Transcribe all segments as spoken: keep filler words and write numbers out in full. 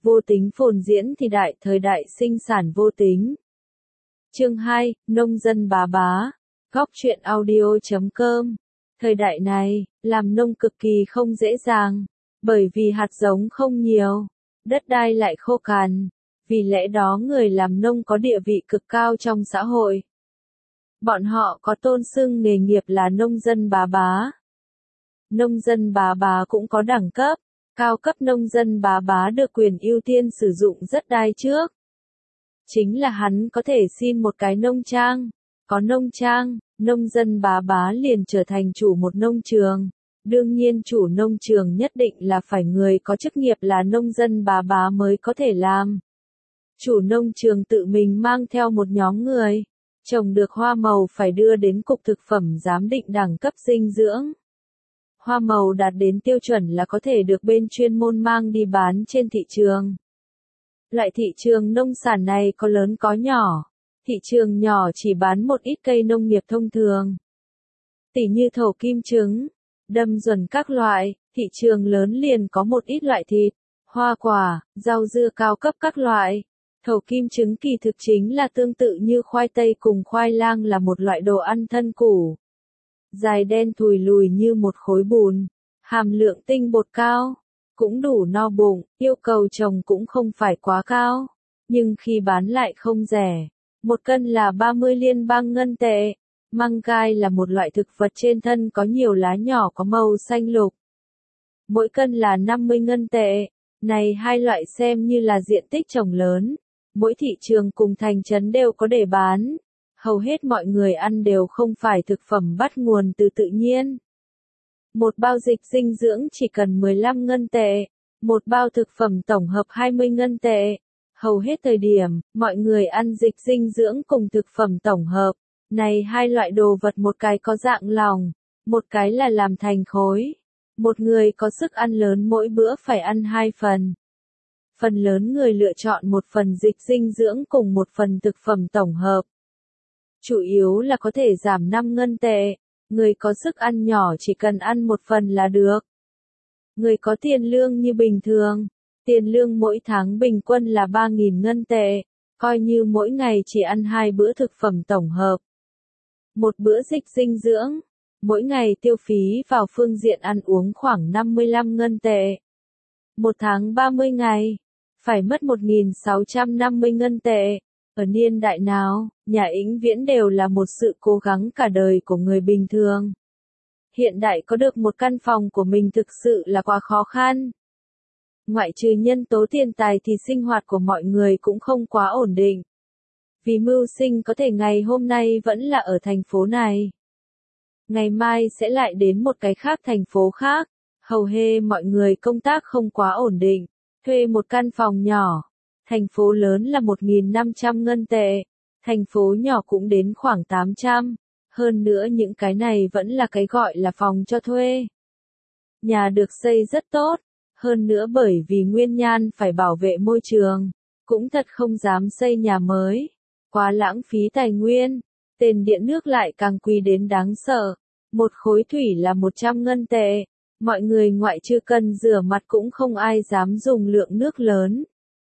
Vô tính phồn diễn thì đại thời đại sinh sản vô tính. Chương hai, Nông dân bá bá. Góc truyện audio chấm com. Thời đại này, làm nông cực kỳ không dễ dàng, bởi vì hạt giống không nhiều, đất đai lại khô cằn, vì lẽ đó người làm nông có địa vị cực cao trong xã hội. Bọn họ có tôn xưng nghề nghiệp là nông dân bá bá. Nông dân bá bá cũng có đẳng cấp, cao cấp nông dân bá bá được quyền ưu tiên sử dụng đất đai trước. Chính là hắn có thể xin một cái nông trang, có nông trang, nông dân bá bá liền trở thành chủ một nông trường. Đương nhiên chủ nông trường nhất định là phải người có chức nghiệp là nông dân bá bá mới có thể làm. Chủ nông trường tự mình mang theo một nhóm người, trồng được hoa màu phải đưa đến cục thực phẩm giám định đẳng cấp dinh dưỡng. Hoa màu đạt đến tiêu chuẩn là có thể được bên chuyên môn mang đi bán trên thị trường. Loại thị trường nông sản này có lớn có nhỏ. Thị trường nhỏ chỉ bán một ít cây nông nghiệp thông thường, tỉ như thầu kim trứng, đâm duẩn các loại. Thị trường lớn liền có một ít loại thịt, hoa quả, rau dưa cao cấp các loại. Thầu kim trứng kỳ thực chính là tương tự như khoai tây cùng khoai lang, là một loại đồ ăn thân củ. Dài đen thùi lùi như một khối bùn, hàm lượng tinh bột cao, cũng đủ no bụng, yêu cầu trồng cũng không phải quá cao, nhưng khi bán lại không rẻ. Một cân là ba mươi liên bang ngân tệ. Măng gai là một loại thực vật trên thân có nhiều lá nhỏ có màu xanh lục. Mỗi cân là năm mươi ngân tệ. Này hai loại xem như là diện tích trồng lớn. Mỗi thị trường cùng thành trấn đều có để bán. Hầu hết mọi người ăn đều không phải thực phẩm bắt nguồn từ tự nhiên. Một bao dịch dinh dưỡng chỉ cần mười lăm ngân tệ. Một bao thực phẩm tổng hợp hai mươi ngân tệ. Hầu hết thời điểm, mọi người ăn dịch dinh dưỡng cùng thực phẩm tổng hợp. Này hai loại đồ vật một cái có dạng lỏng, một cái là làm thành khối. Một người có sức ăn lớn mỗi bữa phải ăn hai phần. Phần lớn người lựa chọn một phần dịch dinh dưỡng cùng một phần thực phẩm tổng hợp. Chủ yếu là có thể giảm năm ngân tệ. Người có sức ăn nhỏ chỉ cần ăn một phần là được. Người có tiền lương như bình thường. Tiền lương mỗi tháng bình quân là ba nghìn ngân tệ, coi như mỗi ngày chỉ ăn hai bữa thực phẩm tổng hợp. Một bữa dịch dinh dưỡng, mỗi ngày tiêu phí vào phương diện ăn uống khoảng năm mươi lăm ngân tệ. Một tháng ba mươi ngày, phải mất một nghìn sáu trăm năm mươi ngân tệ. Ở niên đại nào, nhà ĩnh viễn đều là một sự cố gắng cả đời của người bình thường. Hiện đại có được một căn phòng của mình thực sự là quá khó khăn. Ngoại trừ nhân tố tiền tài thì sinh hoạt của mọi người cũng không quá ổn định. Vì mưu sinh có thể ngày hôm nay vẫn là ở thành phố này. Ngày mai sẽ lại đến một cái khác thành phố khác. Hầu hết mọi người công tác không quá ổn định. Thuê một căn phòng nhỏ. Thành phố lớn là một nghìn năm trăm ngân tệ. Thành phố nhỏ cũng đến khoảng tám trăm. Hơn nữa những cái này vẫn là cái gọi là phòng cho thuê. Nhà được xây rất tốt. Hơn nữa bởi vì nguyên nhân phải bảo vệ môi trường, cũng thật không dám xây nhà mới. Quá lãng phí tài nguyên, tiền điện nước lại càng quý đến đáng sợ. Một khối thủy là một trăm ngân tệ. Mọi người ngoại trừ cần rửa mặt cũng không ai dám dùng lượng nước lớn.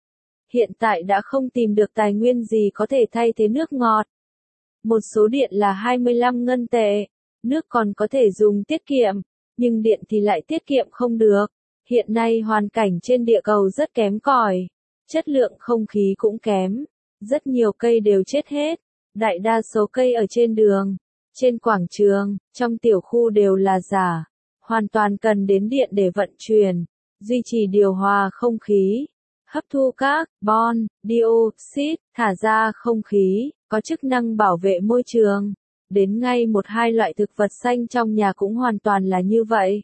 Hiện tại đã không tìm được tài nguyên gì có thể thay thế nước ngọt. Một số điện là hai mươi lăm ngân tệ. Nước còn có thể dùng tiết kiệm, nhưng điện thì lại tiết kiệm không được. Hiện nay hoàn cảnh trên địa cầu rất kém cỏi, chất lượng không khí cũng kém, rất nhiều cây đều chết hết, đại đa số cây ở trên đường, trên quảng trường, trong tiểu khu đều là giả, hoàn toàn cần đến điện để vận chuyển, duy trì điều hòa không khí, hấp thu carbon dioxide, thả ra không khí, có chức năng bảo vệ môi trường. Đến ngay một hai loại thực vật xanh trong nhà cũng hoàn toàn là như vậy.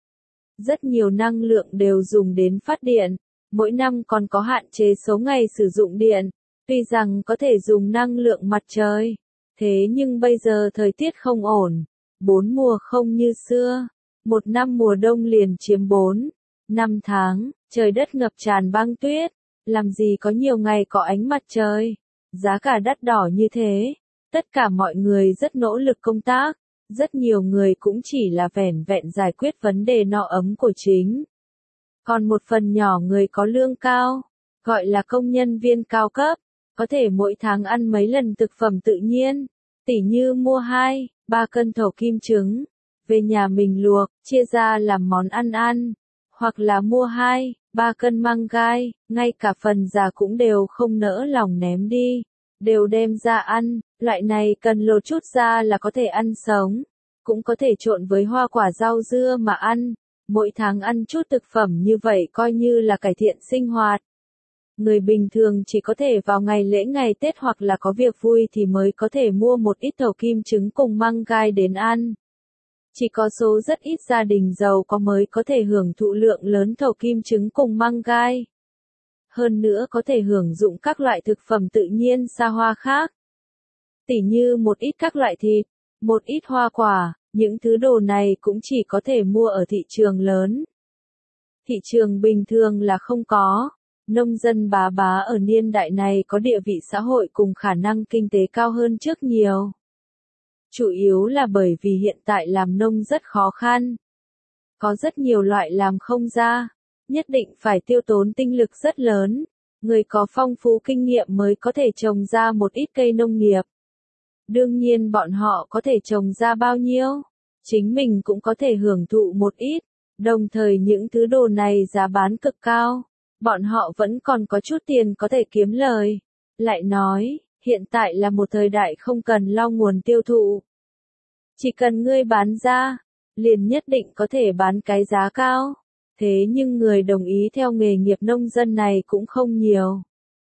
Rất nhiều năng lượng đều dùng đến phát điện, mỗi năm còn có hạn chế số ngày sử dụng điện, tuy rằng có thể dùng năng lượng mặt trời. Thế nhưng bây giờ thời tiết không ổn, bốn mùa không như xưa, một năm mùa đông liền chiếm bốn, năm tháng, trời đất ngập tràn băng tuyết, làm gì có nhiều ngày có ánh mặt trời, giá cả đắt đỏ như thế, tất cả mọi người rất nỗ lực công tác. Rất nhiều người cũng chỉ là vẻn vẹn giải quyết vấn đề no ấm của chính. Còn một phần nhỏ người có lương cao, gọi là công nhân viên cao cấp, có thể mỗi tháng ăn mấy lần thực phẩm tự nhiên, tỉ như mua hai, ba cân thổ kim trứng, về nhà mình luộc, chia ra làm món ăn ăn, hoặc là mua hai, ba cân măng gai, ngay cả phần già cũng đều không nỡ lòng ném đi, đều đem ra ăn, loại này cần lột chút ra là có thể ăn sống, cũng có thể trộn với hoa quả rau dưa mà ăn, mỗi tháng ăn chút thực phẩm như vậy coi như là cải thiện sinh hoạt. Người bình thường chỉ có thể vào ngày lễ ngày Tết hoặc là có việc vui thì mới có thể mua một ít thổ kim trứng cùng măng gai đến ăn. Chỉ có số rất ít gia đình giàu có mới có thể hưởng thụ lượng lớn thổ kim trứng cùng măng gai. Hơn nữa có thể hưởng dụng các loại thực phẩm tự nhiên xa hoa khác. Tỉ như một ít các loại thịt, một ít hoa quả, những thứ đồ này cũng chỉ có thể mua ở thị trường lớn. Thị trường bình thường là không có. Nông dân bá bá ở niên đại này có địa vị xã hội cùng khả năng kinh tế cao hơn trước nhiều. Chủ yếu là bởi vì hiện tại làm nông rất khó khăn. Có rất nhiều loại làm không ra, nhất định phải tiêu tốn tinh lực rất lớn, người có phong phú kinh nghiệm mới có thể trồng ra một ít cây nông nghiệp. Đương nhiên bọn họ có thể trồng ra bao nhiêu, chính mình cũng có thể hưởng thụ một ít, đồng thời những thứ đồ này giá bán cực cao, bọn họ vẫn còn có chút tiền có thể kiếm lời. Lại nói, hiện tại là một thời đại không cần lo nguồn tiêu thụ. Chỉ cần ngươi bán ra, liền nhất định có thể bán cái giá cao. Thế nhưng người đồng ý theo nghề nghiệp nông dân này cũng không nhiều.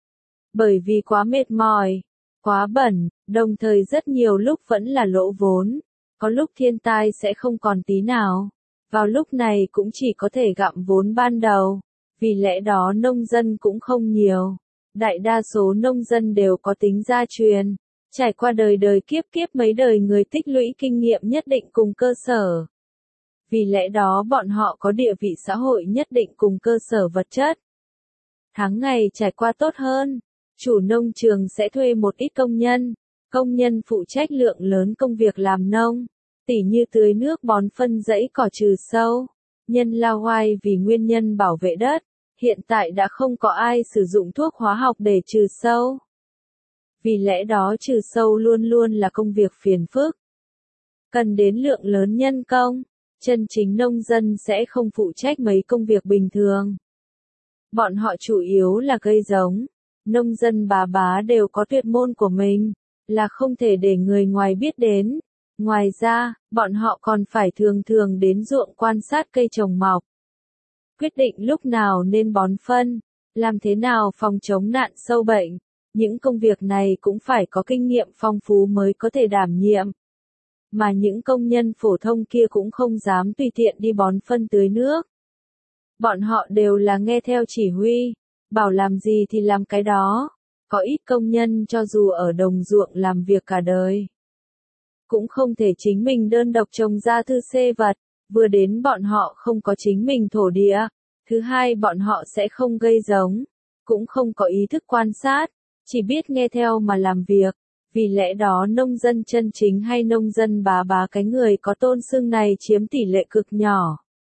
Bởi vì quá mệt mỏi, quá bẩn, đồng thời rất nhiều lúc vẫn là lỗ vốn. Có lúc thiên tai sẽ không còn tí nào. Vào lúc này cũng chỉ có thể gặm vốn ban đầu. Vì lẽ đó nông dân cũng không nhiều. Đại đa số nông dân đều có tính gia truyền. Trải qua đời đời kiếp kiếp mấy đời người tích lũy kinh nghiệm nhất định cùng cơ sở. Vì lẽ đó bọn họ có địa vị xã hội nhất định cùng cơ sở vật chất. Tháng ngày trải qua tốt hơn, chủ nông trường sẽ thuê một ít công nhân, công nhân phụ trách lượng lớn công việc làm nông, tỉ như tưới nước bón phân rẫy cỏ trừ sâu, nhân lao hoai vì nguyên nhân bảo vệ đất, hiện tại đã không có ai sử dụng thuốc hóa học để trừ sâu. Vì lẽ đó trừ sâu luôn luôn là công việc phiền phức. Cần đến lượng lớn nhân công, chân chính nông dân sẽ không phụ trách mấy công việc bình thường. Bọn họ chủ yếu là cây giống, nông dân bá bá đều có tuyệt môn của mình, là không thể để người ngoài biết đến. Ngoài ra, bọn họ còn phải thường thường đến ruộng quan sát cây trồng mọc. Quyết định lúc nào nên bón phân, làm thế nào phòng chống nạn sâu bệnh. Những công việc này cũng phải có kinh nghiệm phong phú mới có thể đảm nhiệm. Mà những công nhân phổ thông kia cũng không dám tùy tiện đi bón phân tưới nước. Bọn họ đều là nghe theo chỉ huy, bảo làm gì thì làm cái đó. Có ít công nhân cho dù ở đồng ruộng làm việc cả đời, cũng không thể chính mình đơn độc trồng ra thư xê vật, vừa đến bọn họ không có chính mình thổ địa, thứ hai bọn họ sẽ không gây giống, cũng không có ý thức quan sát, chỉ biết nghe theo mà làm việc. Vì lẽ đó nông dân chân chính hay nông dân bá bá cái người có tôn xưng này chiếm tỷ lệ cực nhỏ.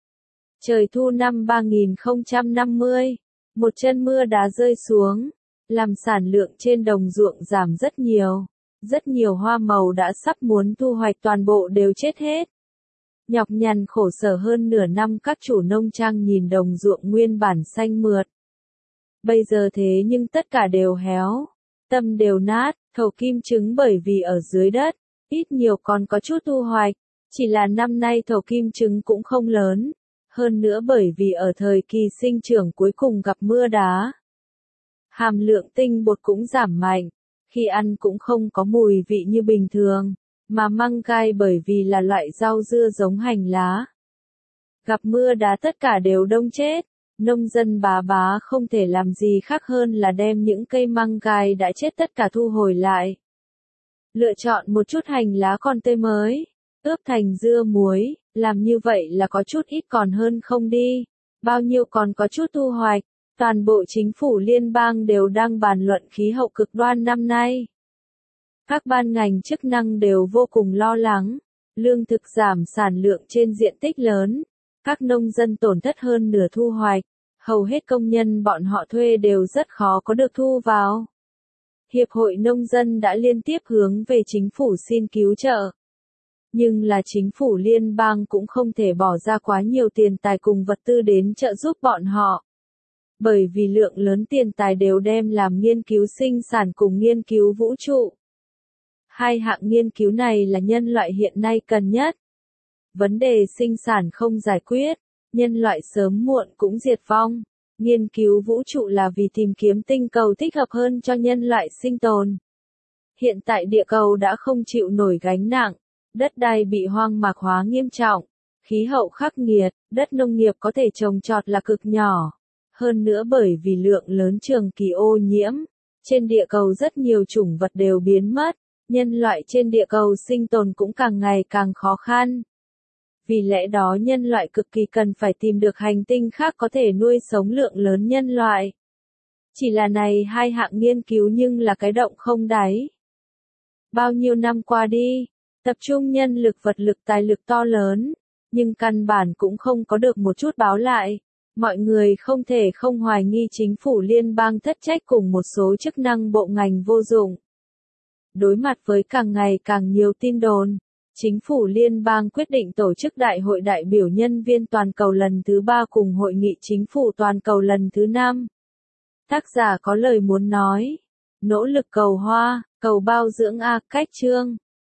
Trời thu năm ba nghìn không trăm năm mươi, một chân mưa đá rơi xuống, làm sản lượng trên đồng ruộng giảm rất nhiều. Rất nhiều hoa màu đã sắp muốn thu hoạch toàn bộ đều chết hết. Nhọc nhằn khổ sở hơn nửa năm các chủ nông trang nhìn đồng ruộng nguyên bản xanh mượt. Bây giờ thế nhưng tất cả đều héo, tâm đều nát, thầu kim trứng bởi vì ở dưới đất, ít nhiều còn có chút thu hoạch, chỉ là năm nay thầu kim trứng cũng không lớn, hơn nữa bởi vì ở thời kỳ sinh trưởng cuối cùng gặp mưa đá. Hàm lượng tinh bột cũng giảm mạnh, khi ăn cũng không có mùi vị như bình thường, mà măng gai bởi vì là loại rau dưa giống hành lá. Gặp mưa đá tất cả đều đông chết. Nông dân bá bá không thể làm gì khác hơn là đem những cây măng gai đã chết tất cả thu hồi lại. Lựa chọn một chút hành lá còn tươi mới, ướp thành dưa muối, làm như vậy là có chút ít còn hơn không đi. Bao nhiêu còn có chút thu hoạch, toàn bộ chính phủ liên bang đều đang bàn luận khí hậu cực đoan năm nay. Các ban ngành chức năng đều vô cùng lo lắng, lương thực giảm sản lượng trên diện tích lớn, các nông dân tổn thất hơn nửa thu hoạch. hầu hết công nhân bọn họ thuê đều rất khó có được thu vào. Hiệp hội Nông dân đã liên tiếp hướng về chính phủ xin cứu trợ. Nhưng là chính phủ liên bang cũng không thể bỏ ra quá nhiều tiền tài cùng vật tư đến trợ giúp bọn họ. Bởi vì lượng lớn tiền tài đều đem làm nghiên cứu sinh sản cùng nghiên cứu vũ trụ. Hai hạng nghiên cứu này là nhân loại hiện nay cần nhất. Vấn đề sinh sản không giải quyết, nhân loại sớm muộn cũng diệt vong. Nghiên cứu vũ trụ là vì tìm kiếm tinh cầu thích hợp hơn cho nhân loại sinh tồn. Hiện tại địa cầu đã không chịu nổi gánh nặng, đất đai bị hoang mạc hóa nghiêm trọng, khí hậu khắc nghiệt, đất nông nghiệp có thể trồng trọt là cực nhỏ. Hơn nữa bởi vì lượng lớn trường kỳ ô nhiễm, trên địa cầu rất nhiều chủng vật đều biến mất, nhân loại trên địa cầu sinh tồn cũng càng ngày càng khó khăn. Vì lẽ đó nhân loại cực kỳ cần phải tìm được hành tinh khác có thể nuôi sống lượng lớn nhân loại. Chỉ là này hai hạng nghiên cứu nhưng là cái động không đáy. Bao nhiêu năm qua đi, tập trung nhân lực vật lực tài lực to lớn, nhưng căn bản cũng không có được một chút báo lại. Mọi người không thể không hoài nghi chính phủ liên bang thất trách cùng một số chức năng bộ ngành vô dụng. Đối mặt với càng ngày càng nhiều tin đồn, chính phủ liên bang quyết định tổ chức Đại hội đại biểu nhân viên toàn cầu lần thứ ba cùng Hội nghị chính phủ toàn cầu lần thứ năm. Tác giả có lời muốn nói. Nỗ lực cầu hoa, cầu bao dưỡng A cách chương.